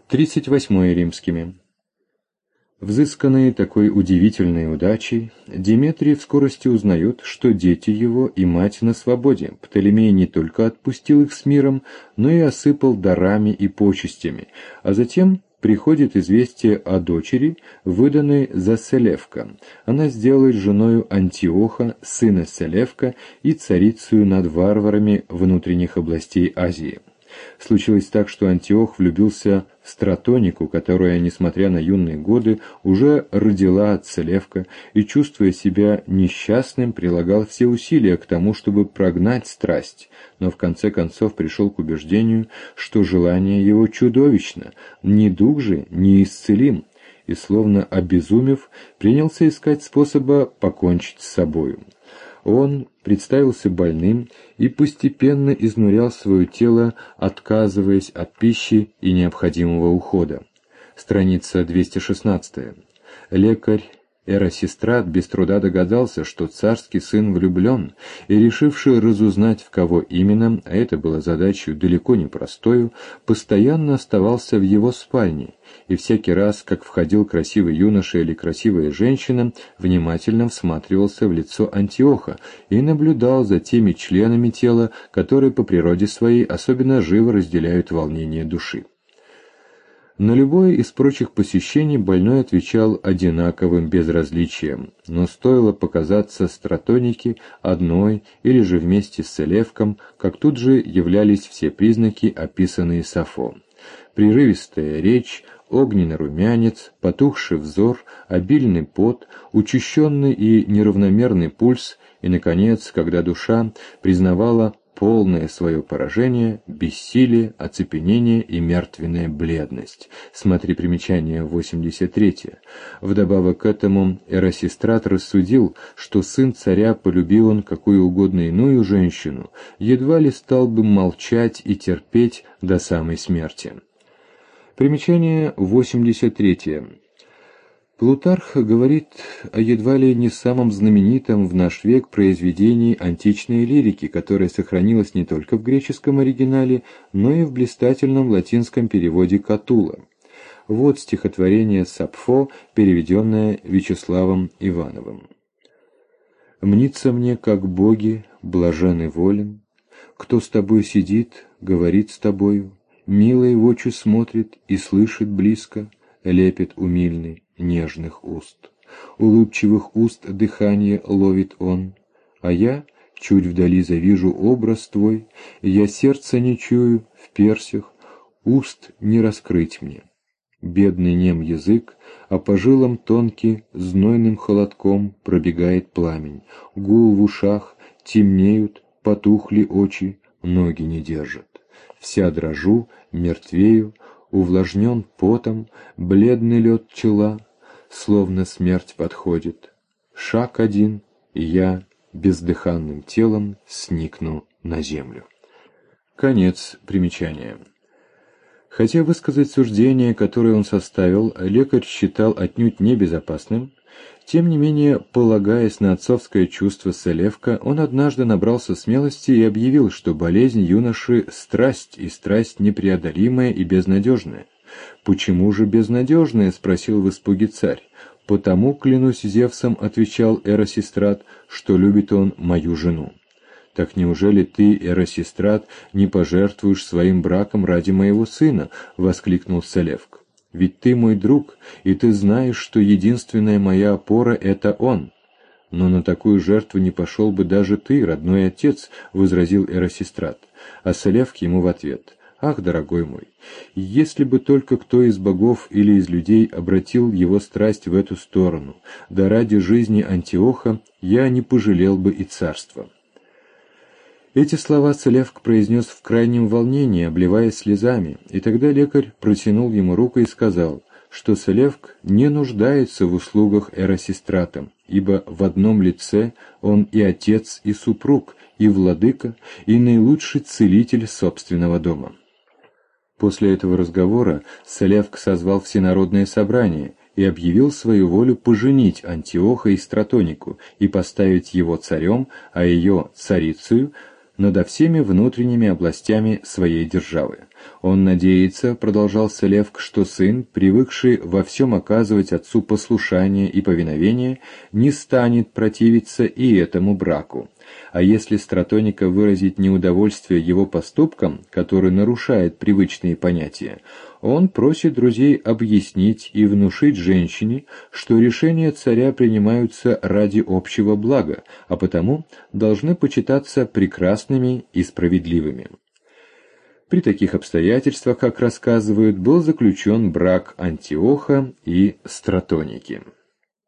38 римскими. Взысканный такой удивительной удачей, Деметрий в скорости узнает, что дети его и мать на свободе. Птолемей не только отпустил их с миром, но и осыпал дарами и почестями, а затем приходит известие о дочери, выданной за Селевка. Она сделает женою Антиоха, сына Селевка, и царицею над варварами внутренних областей Азии. Случилось так, что Антиох влюбился в Стратонику, которая, несмотря на юные годы, уже родила от Селевка, и, чувствуя себя несчастным, прилагал все усилия к тому, чтобы прогнать страсть, но в конце концов пришел к убеждению, что желание его чудовищно, недуг же неисцелим, и, словно обезумев, принялся искать способа покончить с собою. Он представился больным и постепенно изнурял свое тело, отказываясь от пищи и необходимого ухода. Страница 216. Лекарь Эрасистрат без труда догадался, что царский сын влюблен, и, решивший разузнать, в кого именно, а это было задачей далеко не простою, постоянно оставался в его спальне, и всякий раз, как входил красивый юноша или красивая женщина, внимательно всматривался в лицо Антиоха и наблюдал за теми членами тела, которые по природе своей особенно живо разделяют волнение души. На любое из прочих посещений больной отвечал одинаковым безразличием, но стоило показаться Стратонике одной или же вместе с Селевком, как тут же являлись все признаки, описанные Сафо. Прерывистая речь, огненный румянец, потухший взор, обильный пот, учащенный и неравномерный пульс, и, наконец, когда душа признавала полное свое поражение, бессилие, оцепенение и мертвенная бледность. Смотри примечание 83. Вдобавок к этому Эрасистрат рассудил, что сын царя, полюбил он какую угодно иную женщину, едва ли стал бы молчать и терпеть до самой смерти. Примечание 83. Плутарх говорит о едва ли не самом знаменитом в наш век произведении античной лирики, которое сохранилось не только в греческом оригинале, но и в блистательном латинском переводе Катулла. Вот стихотворение Сапфо, переведенное Вячеславом Ивановым. «Мнится мне, как боги, блажен и волен, кто с тобой сидит, говорит с тобою, милой в очи смотрит и слышит близко, лепет умильный нежных уст. Улыбчивых уст дыхание ловит он, а я чуть вдали завижу образ твой, я сердца не чую в персях, уст не раскрыть мне. Бедный нем язык, а по жилам тонкий знойным холодком пробегает пламень, гул в ушах, темнеют, потухли очи, ноги не держат. Вся дрожу, мертвею, увлажнен потом, бледный лед чела, словно смерть подходит. Шаг один, и я бездыханным телом сникну на землю». Конец примечания. Хотя высказать суждение, которое он составил, лекарь считал отнюдь небезопасным, тем не менее, полагаясь на отцовское чувство Селевка, он однажды набрался смелости и объявил, что болезнь юноши – страсть, и страсть непреодолимая и безнадежная. «Почему же безнадежная?» – спросил в испуге царь. «Потому, клянусь Зевсом, – отвечал Эрасистрат, – что любит он мою жену». «Так неужели ты, Эрасистрат, не пожертвуешь своим браком ради моего сына?» – воскликнул Селевк. «Ведь ты мой друг, и ты знаешь, что единственная моя опора – это он». «Но на такую жертву не пошел бы даже ты, родной отец», – возразил Эрасистрат. А Селевк ему в ответ: «Ах, дорогой мой, если бы только кто из богов или из людей обратил его страсть в эту сторону, да ради жизни Антиоха я не пожалел бы и царства». Эти слова Селевк произнес в крайнем волнении, обливаясь слезами, и тогда лекарь протянул ему руку и сказал, что Селевк не нуждается в услугах Эрасистрата, ибо в одном лице он и отец, и супруг, и владыка, и наилучший целитель собственного дома. После этого разговора Селевк созвал всенародное собрание и объявил свою волю поженить Антиоха и Стратонику и поставить его царем, а ее царицею, над всеми внутренними областями своей державы. Он надеется, продолжал Селевк, что сын, привыкший во всем оказывать отцу послушание и повиновение, не станет противиться и этому браку. А если Стратоника выразит неудовольствие его поступкам, который нарушает привычные понятия, он просит друзей объяснить и внушить женщине, что решения царя принимаются ради общего блага, а потому должны почитаться прекрасными и справедливыми. При таких обстоятельствах, как рассказывают, был заключен брак Антиоха и Стратоники.